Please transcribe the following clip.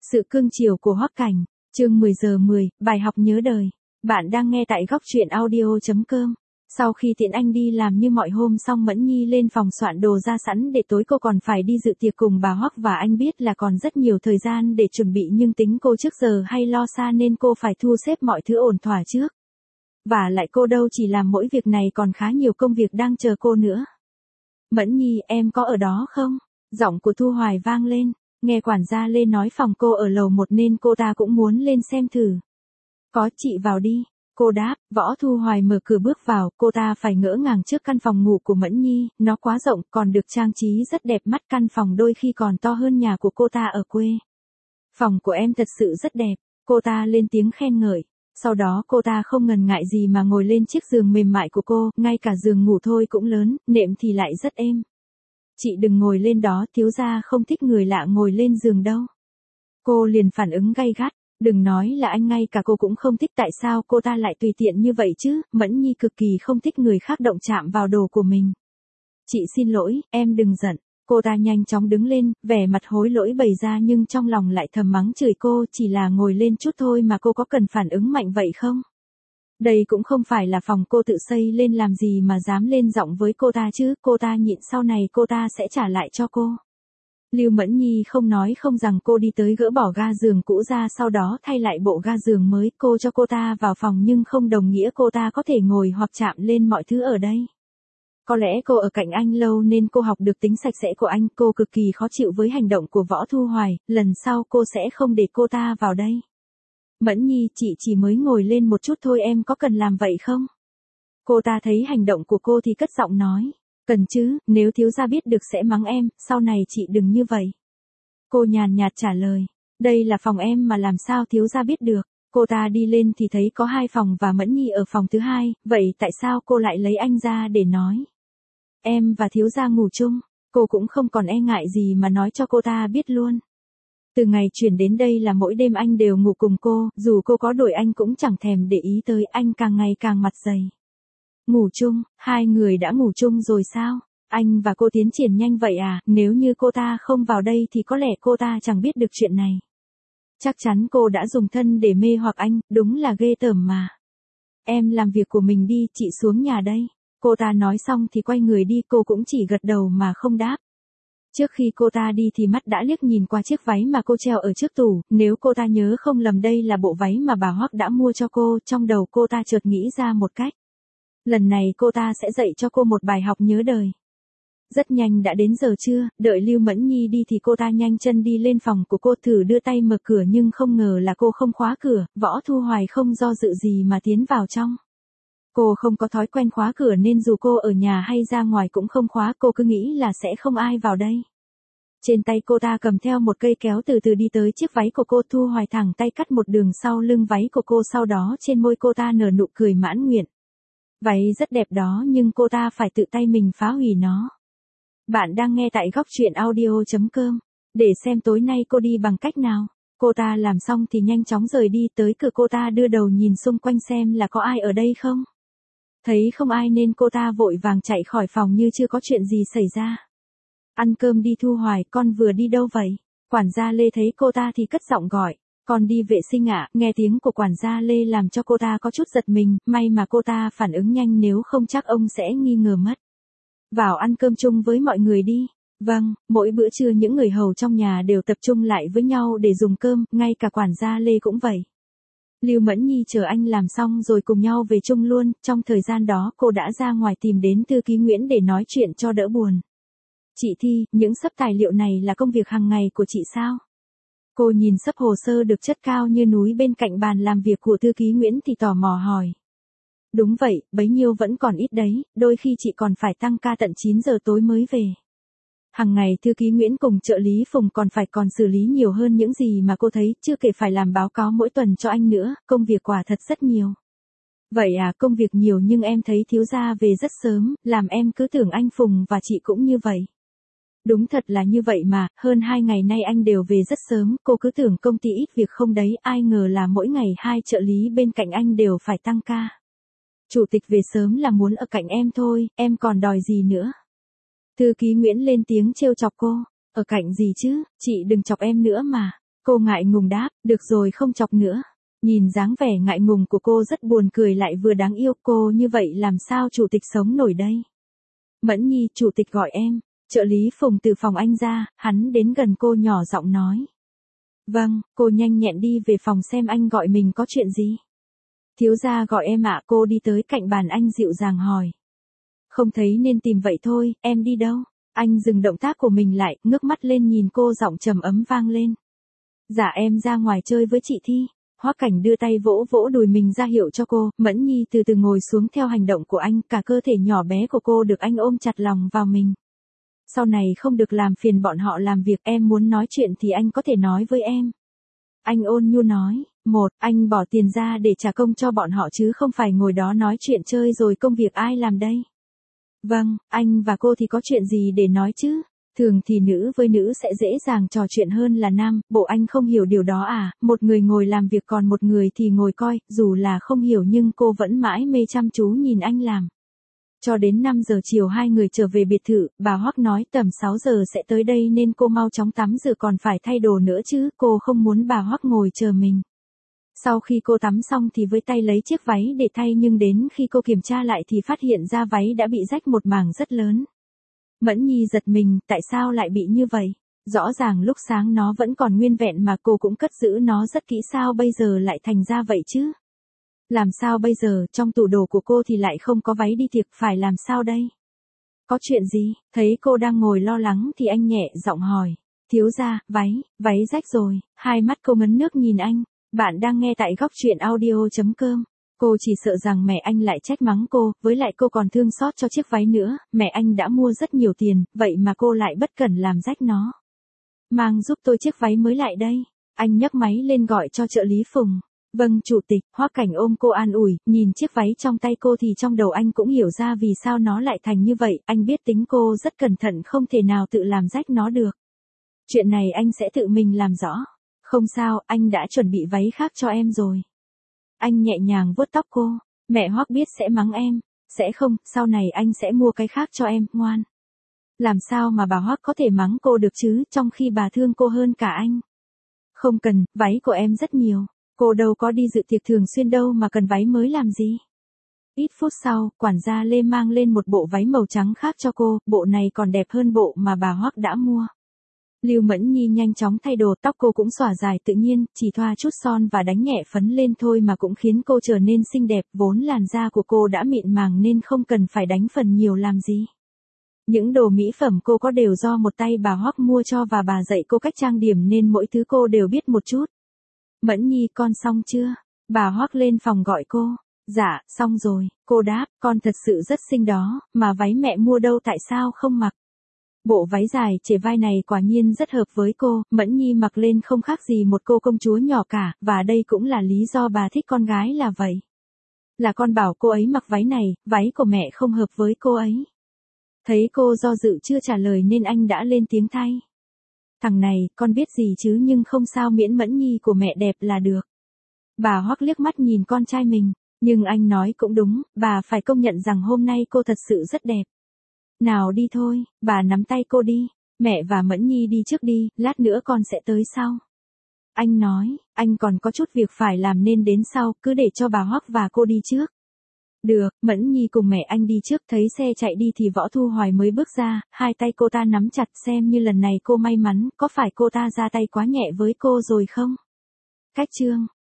Sự cưng chiều của Hoắc Cảnh, chương 10 giờ 10, bài học nhớ đời. Bạn đang nghe tại góc truyện audio.com. Sau khi Tiễn Anh đi làm như mọi hôm xong, Mẫn Nhi lên phòng soạn đồ ra sẵn để tối cô còn phải đi dự tiệc cùng bà Hoắc, và anh biết là còn rất nhiều thời gian để chuẩn bị, nhưng tính cô trước giờ hay lo xa nên cô phải thu xếp mọi thứ ổn thỏa trước. Và lại cô đâu chỉ làm mỗi việc này, còn khá nhiều công việc đang chờ cô nữa. Mẫn Nhi, em có ở đó không? Giọng của Thu Hoài vang lên. Nghe quản gia Lê nói phòng cô ở lầu 1 nên cô ta cũng muốn lên xem thử. Có, chị vào đi. Cô đáp. Võ Thu Hoài mở cửa bước vào, cô ta phải ngỡ ngàng trước căn phòng ngủ của Mẫn Nhi, nó quá rộng, còn được trang trí rất đẹp mắt, căn phòng đôi khi còn to hơn nhà của cô ta ở quê. Phòng của em thật sự rất đẹp, cô ta lên tiếng khen ngợi. Sau đó cô ta không ngần ngại gì mà ngồi lên chiếc giường mềm mại của cô, ngay cả giường ngủ thôi cũng lớn, nệm thì lại rất êm. Chị đừng ngồi lên đó, thiếu gia không thích người lạ ngồi lên giường đâu. Cô liền phản ứng gay gắt, đừng nói là anh, ngay cả cô cũng không thích. Tại sao cô ta lại tùy tiện như vậy chứ? Mẫn Nhi cực kỳ không thích người khác động chạm vào đồ của mình. Chị xin lỗi, em đừng giận. Cô ta nhanh chóng đứng lên, vẻ mặt hối lỗi bày ra, nhưng trong lòng lại thầm mắng chửi cô, chỉ là ngồi lên chút thôi mà cô có cần phản ứng mạnh vậy không? Đây cũng không phải là phòng cô tự xây lên, làm gì mà dám lên giọng với cô ta chứ. Cô ta nhịn, sau này cô ta sẽ trả lại cho cô. Lưu Mẫn Nhi không nói không rằng cô đi tới gỡ bỏ ga giường cũ ra, sau đó thay lại bộ ga giường mới. Cô cho cô ta vào phòng nhưng không đồng nghĩa cô ta có thể ngồi hoặc chạm lên mọi thứ ở đây. Có lẽ cô ở cạnh anh lâu nên cô học được tính sạch sẽ của anh. Cô cực kỳ khó chịu với hành động của Võ Thu Hoài, lần sau cô sẽ không để cô ta vào đây. Mẫn Nhi, chị chỉ mới ngồi lên một chút thôi, em có cần làm vậy không? Cô ta thấy hành động của cô thì cất giọng nói. Cần chứ, nếu thiếu gia biết được sẽ mắng em, sau này chị đừng như vậy. Cô nhàn nhạt trả lời. Đây là phòng em mà, làm sao thiếu gia biết được? Cô ta đi lên thì thấy có 2 phòng và Mẫn Nhi ở phòng thứ 2, vậy tại sao cô lại lấy anh ra để nói? Em và thiếu gia ngủ chung. Cô cũng không còn e ngại gì mà nói cho cô ta biết luôn. Từ ngày chuyển đến đây là mỗi đêm anh đều ngủ cùng cô, dù cô có đuổi anh cũng chẳng thèm để ý tới, anh càng ngày càng mặt dày. Ngủ chung, 2 người đã ngủ chung rồi sao? Anh và cô tiến triển nhanh vậy à? Nếu như cô ta không vào đây thì có lẽ cô ta chẳng biết được chuyện này. Chắc chắn cô đã dùng thân để mê hoặc anh, đúng là ghê tởm mà. Em làm việc của mình đi, chị xuống nhà đây. Cô ta nói xong thì quay người đi, cô cũng chỉ gật đầu mà không đáp. Trước khi cô ta đi thì mắt đã liếc nhìn qua chiếc váy mà cô treo ở trước tủ, nếu cô ta nhớ không lầm đây là bộ váy mà bà Hoắc đã mua cho cô. Trong đầu cô ta chợt nghĩ ra một cách. Lần này cô ta sẽ dạy cho cô một bài học nhớ đời. Rất nhanh đã đến giờ trưa, đợi Lưu Mẫn Nhi đi thì cô ta nhanh chân đi lên phòng của cô, thử đưa tay mở cửa nhưng không ngờ là cô không khóa cửa. Võ Thu Hoài không do dự gì mà tiến vào trong. Cô không có thói quen khóa cửa nên dù cô ở nhà hay ra ngoài cũng không khóa, cô cứ nghĩ là sẽ không ai vào đây. Trên tay cô ta cầm theo một cây kéo, từ từ đi tới chiếc váy của cô. Thu Hoài thẳng tay cắt một đường sau lưng váy của cô, sau đó trên môi cô ta nở nụ cười mãn nguyện. Váy rất đẹp đó, nhưng cô ta phải tự tay mình phá hủy nó. Bạn đang nghe tại góc truyện audio.com. Để xem tối nay cô đi bằng cách nào. Cô ta làm xong thì nhanh chóng rời đi, tới cửa cô ta đưa đầu nhìn xung quanh xem là có ai ở đây không. Thấy không ai nên cô ta vội vàng chạy khỏi phòng như chưa có chuyện gì xảy ra. Ăn cơm đi Thu Hoài, con vừa đi đâu vậy? Quản gia Lê thấy cô ta thì cất giọng gọi. Con đi vệ sinh ạ. Nghe tiếng của quản gia Lê làm cho cô ta có chút giật mình, may mà cô ta phản ứng nhanh, nếu không chắc ông sẽ nghi ngờ mất. Vào ăn cơm chung với mọi người đi. Vâng, mỗi bữa trưa những người hầu trong nhà đều tập trung lại với nhau để dùng cơm, ngay cả quản gia Lê cũng vậy. Lưu Mẫn Nhi chờ anh làm xong rồi cùng nhau về chung luôn. Trong thời gian đó cô đã ra ngoài tìm đến thư ký Nguyễn để nói chuyện cho đỡ buồn. Chị Thi, những xấp tài liệu này là công việc hàng ngày của chị sao? Cô nhìn xấp hồ sơ được chất cao như núi bên cạnh bàn làm việc của thư ký Nguyễn thì tò mò hỏi. Đúng vậy, bấy nhiêu vẫn còn ít đấy, đôi khi chị còn phải tăng ca tận 9 giờ tối mới về. Hàng ngày thư ký Nguyễn cùng trợ lý Phùng còn xử lý nhiều hơn những gì mà cô thấy, chưa kể phải làm báo cáo mỗi tuần cho anh nữa, công việc quả thật rất nhiều. Vậy à, công việc nhiều nhưng em thấy thiếu gia về rất sớm, làm em cứ tưởng anh Phùng và chị cũng như vậy. Đúng thật là như vậy mà, hơn 2 ngày nay anh đều về rất sớm, cô cứ tưởng công ty ít việc không đấy, ai ngờ là mỗi ngày 2 trợ lý bên cạnh anh đều phải tăng ca. Chủ tịch về sớm là muốn ở cạnh em thôi, em còn đòi gì nữa? Thư ký Nguyễn lên tiếng trêu chọc cô, ở cạnh gì chứ, chị đừng chọc em nữa mà. Cô ngại ngùng đáp, được rồi không chọc nữa. Nhìn dáng vẻ ngại ngùng của cô rất buồn cười lại vừa đáng yêu, cô như vậy làm sao chủ tịch sống nổi đây. Mẫn Nhi, chủ tịch gọi em. Trợ lý Phùng từ phòng anh ra, hắn đến gần cô nhỏ giọng nói. Vâng, cô nhanh nhẹn đi về phòng xem anh gọi mình có chuyện gì. Thiếu gia gọi em ạ. Cô đi tới cạnh bàn anh dịu dàng hỏi. Không thấy nên tìm vậy thôi, em đi đâu? Anh dừng động tác của mình lại, ngước mắt lên nhìn cô, giọng trầm ấm vang lên. Dạ em ra ngoài chơi với chị Thi. Hoắc Cảnh đưa tay vỗ vỗ đùi mình ra hiệu cho cô, Mẫn Nhi từ từ ngồi xuống theo hành động của anh, cả cơ thể nhỏ bé của cô được anh ôm chặt lòng vào mình. Sau này không được làm phiền bọn họ làm việc, em muốn nói chuyện thì anh có thể nói với em. Anh ôn nhu nói, anh bỏ tiền ra để trả công cho bọn họ chứ không phải ngồi đó nói chuyện chơi rồi công việc ai làm đây. Vâng, anh và cô thì có chuyện gì để nói chứ? Thường thì nữ với nữ sẽ dễ dàng trò chuyện hơn là nam, bộ anh không hiểu điều đó à, một người ngồi làm việc còn một người thì ngồi coi, dù là không hiểu nhưng cô vẫn mãi mê chăm chú nhìn anh làm. Cho đến 5 giờ chiều hai người trở về biệt thự, bà Hoắc nói tầm 6 giờ sẽ tới đây nên cô mau chóng tắm rửa còn phải thay đồ nữa chứ, cô không muốn bà Hoắc ngồi chờ mình. Sau khi cô tắm xong thì với tay lấy chiếc váy để thay nhưng đến khi cô kiểm tra lại thì phát hiện ra váy đã bị rách một mảng rất lớn. Mẫn Nhi giật mình, tại sao lại bị như vậy? Rõ ràng lúc sáng nó vẫn còn nguyên vẹn mà cô cũng cất giữ nó rất kỹ, sao bây giờ lại thành ra vậy chứ? Làm sao bây giờ, trong tủ đồ của cô thì lại không có váy đi tiệc, phải làm sao đây? Có chuyện gì? Thấy cô đang ngồi lo lắng thì anh nhẹ giọng hỏi. Thiếu gia, váy rách rồi. Hai mắt cô ngấn nước nhìn anh. Bạn đang nghe tại góc truyện audio.com. Cô chỉ sợ rằng mẹ anh lại trách mắng cô, với lại cô còn thương xót cho chiếc váy nữa, mẹ anh đã mua rất nhiều tiền, vậy mà cô lại bất cẩn làm rách nó. Mang giúp tôi chiếc váy mới lại đây. Anh nhấc máy lên gọi cho trợ lý Phùng. Vâng chủ tịch. Hoắc Cảnh ôm cô an ủi, nhìn chiếc váy trong tay cô thì trong đầu anh cũng hiểu ra vì sao nó lại thành như vậy, anh biết tính cô rất cẩn thận không thể nào tự làm rách nó được. Chuyện này anh sẽ tự mình làm rõ. Không sao, anh đã chuẩn bị váy khác cho em rồi. Anh nhẹ nhàng vuốt tóc cô, mẹ Hoắc biết sẽ mắng em, sẽ không, sau này anh sẽ mua cái khác cho em, ngoan. Làm sao mà bà Hoắc có thể mắng cô được chứ, trong khi bà thương cô hơn cả anh. Không cần, váy của em rất nhiều, cô đâu có đi dự tiệc thường xuyên đâu mà cần váy mới làm gì. Ít phút sau, quản gia Lê mang lên một bộ váy màu trắng khác cho cô, bộ này còn đẹp hơn bộ mà bà Hoắc đã mua. Lưu Mẫn Nhi nhanh chóng thay đồ, tóc cô cũng xõa dài tự nhiên, chỉ thoa chút son và đánh nhẹ phấn lên thôi mà cũng khiến cô trở nên xinh đẹp, vốn làn da của cô đã mịn màng nên không cần phải đánh phần nhiều làm gì. Những đồ mỹ phẩm cô có đều do một tay bà Hoắc mua cho và bà dạy cô cách trang điểm nên mỗi thứ cô đều biết một chút. Mẫn Nhi, con xong chưa? Bà Hoắc lên phòng gọi cô. Dạ, xong rồi, cô đáp, con thật sự rất xinh đó, mà váy mẹ mua đâu tại sao không mặc? Bộ váy dài trễ vai này quả nhiên rất hợp với cô, Mẫn Nhi mặc lên không khác gì một cô công chúa nhỏ cả, và đây cũng là lý do bà thích con gái là vậy. Là con bảo cô ấy mặc váy này, váy của mẹ không hợp với cô ấy. Thấy cô do dự chưa trả lời nên anh đã lên tiếng thay. Thằng này, con biết gì chứ nhưng không sao miễn Mẫn Nhi của mẹ đẹp là được. Bà Hoắc liếc mắt nhìn con trai mình, nhưng anh nói cũng đúng, bà phải công nhận rằng hôm nay cô thật sự rất đẹp. Nào đi thôi, bà nắm tay cô đi, mẹ và Mẫn Nhi đi trước đi, lát nữa con sẽ tới sau. Anh nói, anh còn có chút việc phải làm nên đến sau, cứ để cho bà Hoắc và cô đi trước. Được, Mẫn Nhi cùng mẹ anh đi trước, thấy xe chạy đi thì Võ Thu Hoài mới bước ra, hai tay cô ta nắm chặt xem như lần này cô may mắn, có phải cô ta ra tay quá nhẹ với cô rồi không? Cách chương